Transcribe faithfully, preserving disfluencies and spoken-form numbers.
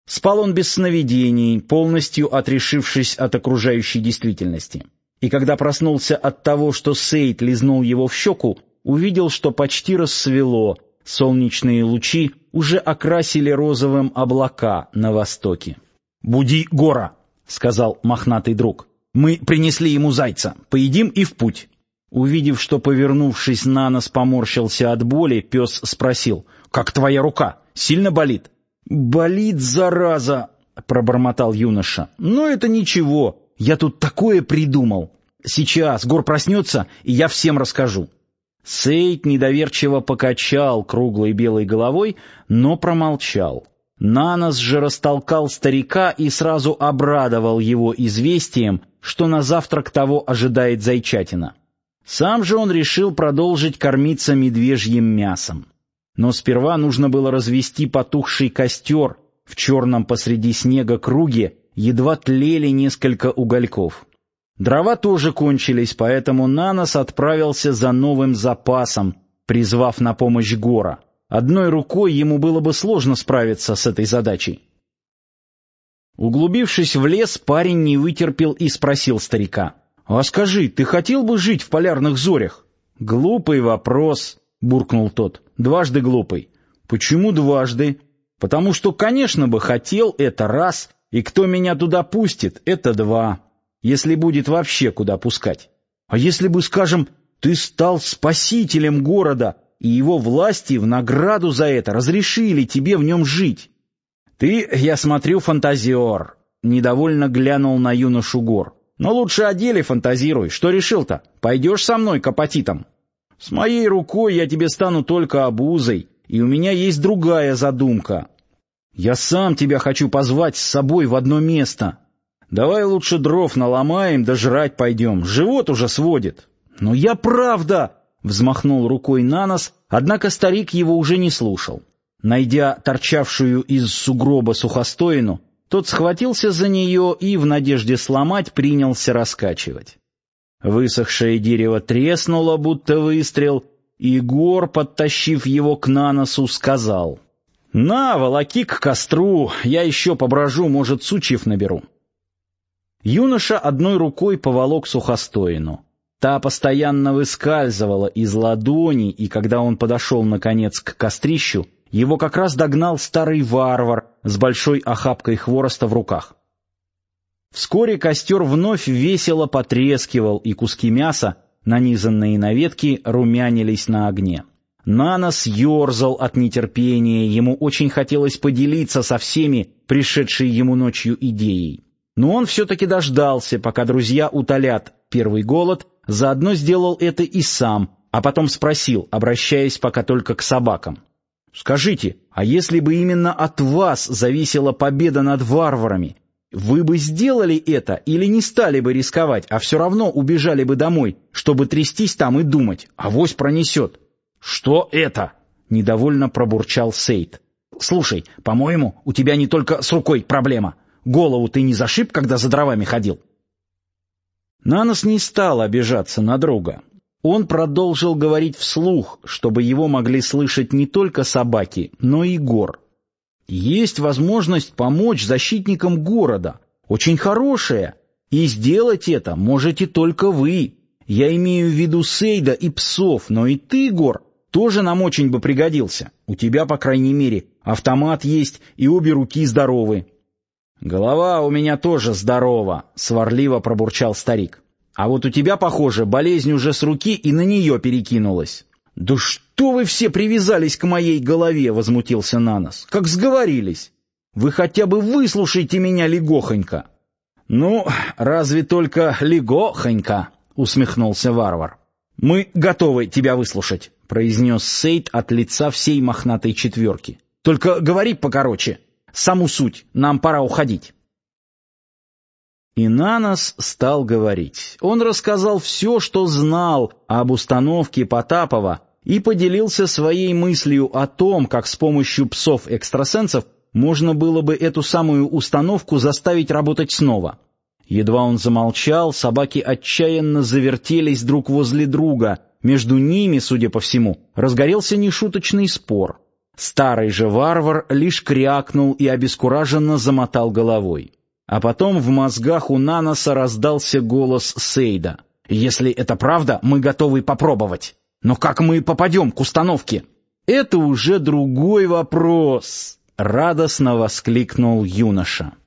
Спал он без сновидений, полностью отрешившись от окружающей действительности. И когда проснулся от того, что Сейд лизнул его в щеку, увидел, что почти рассвело, солнечные лучи уже окрасили розовым облака на востоке. «Буди Гора», — сказал мохнатый друг. «Мы принесли ему зайца, поедим и в путь». Увидев, что, повернувшись на нос, поморщился от боли, пес спросил: «Как твоя рука? Сильно болит?» «Болит, зараза!» — пробормотал юноша. «Но это ничего, я тут такое придумал. Сейчас Гор проснется, и я всем расскажу». Сейд недоверчиво покачал круглой белой головой, но промолчал. Нанос же растолкал старика и сразу обрадовал его известием, что на завтрак того ожидает зайчатина. Сам же он решил продолжить кормиться медвежьим мясом. Но сперва нужно было развести потухший костер. В черном посреди снега круге едва тлели несколько угольков. Дрова тоже кончились, поэтому Нанос отправился за новым запасом, призвав на помощь Гора. Одной рукой ему было бы сложно справиться с этой задачей. Углубившись в лес, парень не вытерпел и спросил старика: «А скажи, ты хотел бы жить в полярных зорях?» «Глупый вопрос», — буркнул тот. «Дважды глупый». «Почему дважды?» «Потому что, конечно бы, хотел, это раз, и кто меня туда пустит, это два, если будет вообще куда пускать. А если бы, скажем, ты стал спасителем города, и его власти в награду за это разрешили тебе в нем жить?» «Ты, я смотрю, фантазер», — недовольно глянул на юношу Гор. «Но лучше о деле фантазируй. Что решил-то? Пойдешь со мной к апатитам?» «С моей рукой я тебе стану только обузой, и у меня есть другая задумка. Я сам тебя хочу позвать с собой в одно место. Давай лучше дров наломаем, да жрать пойдем, живот уже сводит». «Но я правда!» — взмахнул рукой Нанос, однако старик его уже не слушал. Найдя торчавшую из сугроба сухостоину, тот схватился за нее и, в надежде сломать, принялся раскачивать. Высохшее дерево треснуло, будто выстрел, и Гор, подтащив его к Наносу, сказал: «На, волоки к костру, я еще поброжу, может, сучьев наберу». Юноша одной рукой поволок сухостоину. Та постоянно выскальзывала из ладони, и когда он подошел, наконец, к кострищу, его как раз догнал старый варвар с большой охапкой хвороста в руках. Вскоре костер вновь весело потрескивал, и куски мяса, нанизанные на ветки, румянились на огне. Нанос ерзал от нетерпения, ему очень хотелось поделиться со всеми пришедшей ему ночью идеей. Но он все-таки дождался, пока друзья утолят первый голод, заодно сделал это и сам, а потом спросил, обращаясь пока только к собакам: «Скажите, а если бы именно от вас зависела победа над варварами, вы бы сделали это или не стали бы рисковать, а все равно убежали бы домой, чтобы трястись там и думать, авось пронесет?» «Что это?» — недовольно пробурчал Сейд. «Слушай, по-моему, у тебя не только с рукой проблема. Голову ты не зашиб, когда за дровами ходил?» Нанос не стал обижаться на друга. Он продолжил говорить вслух, чтобы его могли слышать не только собаки, но и Гор. «Есть возможность помочь защитникам города, очень хорошая, и сделать это можете только вы. Я имею в виду Сейда и псов, но и ты, Гор, тоже нам очень бы пригодился. У тебя, по крайней мере, автомат есть, и обе руки здоровы». «Голова у меня тоже здорова», — сварливо пробурчал старик. «А вот у тебя, похоже, болезнь уже с руки и на нее перекинулась». «Да что вы все привязались к моей голове?» — возмутился Нанос. «Как сговорились? Вы хотя бы выслушайте меня легохонько». «Ну, разве только легохонько?» — усмехнулся варвар. «Мы готовы тебя выслушать», — произнес Сейд от лица всей мохнатой четверки. «Только говори покороче. Саму суть. Нам пора уходить». И Нанос стал говорить. Он рассказал все, что знал об установке Потапова, и поделился своей мыслью о том, как с помощью псов-экстрасенсов можно было бы эту самую установку заставить работать снова. Едва он замолчал, собаки отчаянно завертелись друг возле друга. Между ними, судя по всему, разгорелся нешуточный спор. Старый же варвар лишь крякнул и обескураженно замотал головой. А потом в мозгах у Наноса раздался голос Сейда. «Если это правда, мы готовы попробовать. Но как мы попадем к установке?» «Это уже другой вопрос», — радостно воскликнул юноша.